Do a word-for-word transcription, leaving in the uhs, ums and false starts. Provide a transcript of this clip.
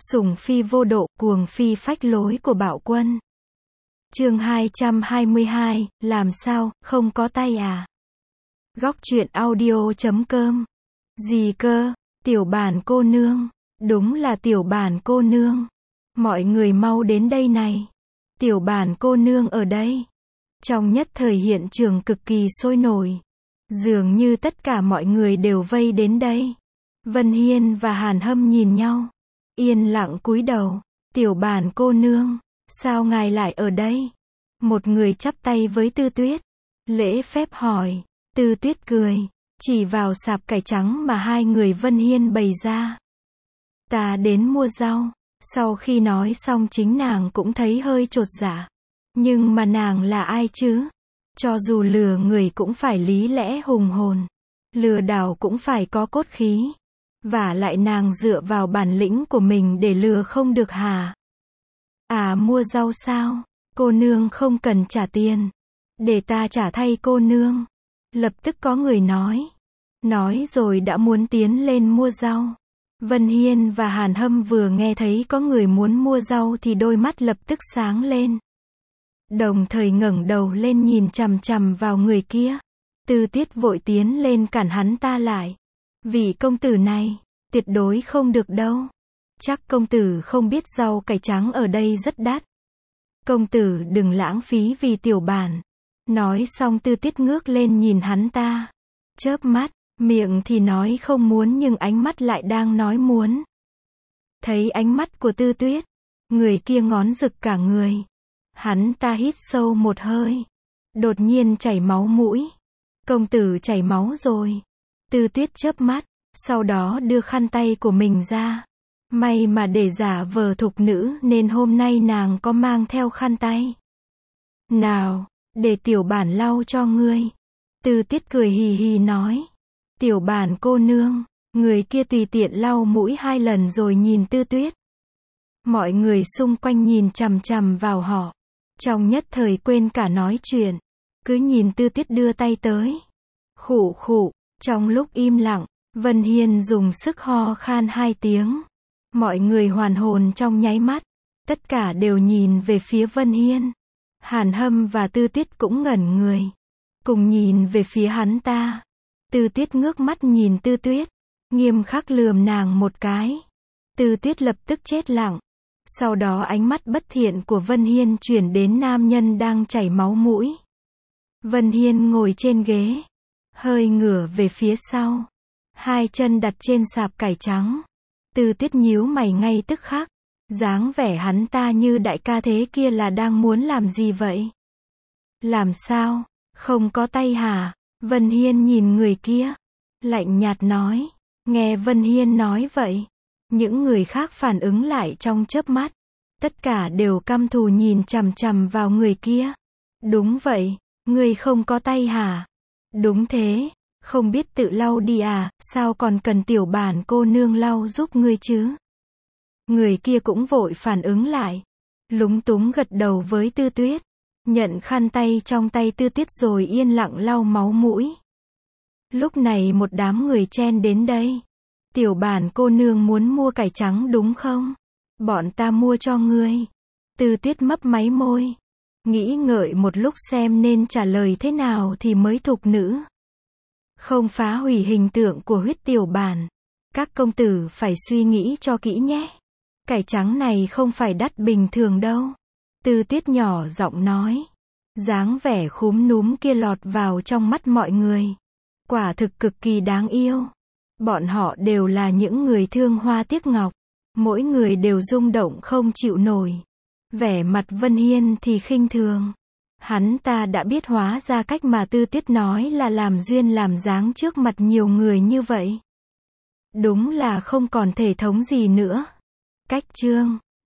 Sủng phi vô độ, cuồng phi phách lối của Bạo Quân. Chương hai trăm hai mươi hai, làm sao, không có tay à? Góc truyện audio chấm com. Gì cơ? Tiểu Bản cô nương. Đúng là Tiểu Bản cô nương. Mọi người mau đến đây này. Tiểu Bản cô nương ở đây. Trong nhất thời hiện trường cực kỳ sôi nổi. Dường như tất cả mọi người đều vây đến đây. Vân Hiên và Hàn Hâm nhìn nhau. Yên lặng cúi đầu. Tiểu Bản cô nương, sao ngài lại ở đây? Một người chắp tay với Tư Tuyết. Lễ phép hỏi. Tư Tuyết cười. Chỉ vào sạp cải trắng mà hai người Vân Hiên bày ra. Ta đến mua rau. Sau khi nói xong chính nàng cũng thấy hơi chột dạ. Nhưng mà nàng là ai chứ? Cho dù lừa người cũng phải lý lẽ hùng hồn. Lừa đảo cũng phải có cốt khí. Và lại nàng dựa vào bản lĩnh của mình để lừa không được hả? À, mua rau sao? Cô nương không cần trả tiền. Để ta trả thay cô nương. Lập tức có người nói. Nói rồi đã muốn tiến lên mua rau. Vân Hiên và Hàn Hâm vừa nghe thấy có người muốn mua rau thì đôi mắt lập tức sáng lên. Đồng thời ngẩng đầu lên nhìn chằm chằm vào người kia. Tư Tiết vội tiến lên cản hắn ta lại. Vị công tử này, tuyệt đối không được đâu. Chắc công tử không biết rau cải trắng ở đây rất đắt. Công tử đừng lãng phí vì Tiểu Bản. Nói xong Tư Tiết ngước lên nhìn hắn ta. Chớp mắt, miệng thì nói không muốn nhưng ánh mắt lại đang nói muốn. Thấy ánh mắt của Tư Tuyết, người kia ngón rực cả người. Hắn ta hít sâu một hơi. Đột nhiên chảy máu mũi. Công tử chảy máu rồi. Tư Tuyết chớp mắt, sau đó đưa khăn tay của mình ra. May mà để giả vờ thục nữ nên hôm nay nàng có mang theo khăn tay. Nào, để Tiểu Bản lau cho ngươi. Tư Tuyết cười hì hì nói. Tiểu Bản cô nương. Người kia tùy tiện lau mũi hai lần rồi nhìn Tư Tuyết. Mọi người xung quanh nhìn chằm chằm vào họ. Trong nhất thời quên cả nói chuyện. Cứ nhìn Tư Tuyết đưa tay tới. Khụ khụ. Trong lúc im lặng, Vân Hiên dùng sức ho khan hai tiếng. Mọi người hoàn hồn trong nháy mắt. Tất cả đều nhìn về phía Vân Hiên. Hàn Hâm và Tư Tuyết cũng ngẩn người. Cùng nhìn về phía hắn ta. Tư Tuyết ngước mắt nhìn Tư Tuyết. Nghiêm khắc lườm nàng một cái. Tư Tuyết lập tức chết lặng. Sau đó ánh mắt bất thiện của Vân Hiên chuyển đến nam nhân đang chảy máu mũi. Vân Hiên ngồi trên ghế. Hơi ngửa về phía sau. Hai chân đặt trên sạp cải trắng. Tư Tuyết nhíu mày ngay tức khắc. Dáng vẻ hắn ta như đại ca thế kia là đang muốn làm gì vậy? Làm sao? Không có tay hả? Vân Hiên nhìn người kia. Lạnh nhạt nói. Nghe Vân Hiên nói vậy. Những người khác phản ứng lại trong chớp mắt. Tất cả đều căm thù nhìn chằm chằm vào người kia. Đúng vậy. Ngươi không có tay hả? Đúng thế. Không biết tự lau đi à, sao còn cần Tiểu Bản cô nương lau giúp ngươi chứ? Người kia cũng vội phản ứng lại. Lúng túng gật đầu với Tư Tuyết. Nhận khăn tay trong tay Tư Tuyết rồi yên lặng lau máu mũi. Lúc này một đám người chen đến đây. Tiểu Bản cô nương muốn mua cải trắng đúng không? Bọn ta mua cho ngươi. Tư Tuyết mấp máy môi. Nghĩ ngợi một lúc xem nên trả lời thế nào thì mới thục nữ. Không phá hủy hình tượng của huyết Tiểu Bản. Các công tử phải suy nghĩ cho kỹ nhé. Cải trắng này không phải đắt bình thường đâu. Tư Tuyết nhỏ giọng nói. Dáng vẻ khúm núm kia lọt vào trong mắt mọi người. Quả thực cực kỳ đáng yêu. Bọn họ đều là những người thương hoa tiếc ngọc. Mỗi người đều rung động không chịu nổi. Vẻ mặt Vân Hiên thì khinh thường. Hắn ta đã biết hóa ra cách mà Tư Tuyết nói là làm duyên làm dáng trước mặt nhiều người như vậy. Đúng là không còn thể thống gì nữa. Cách chương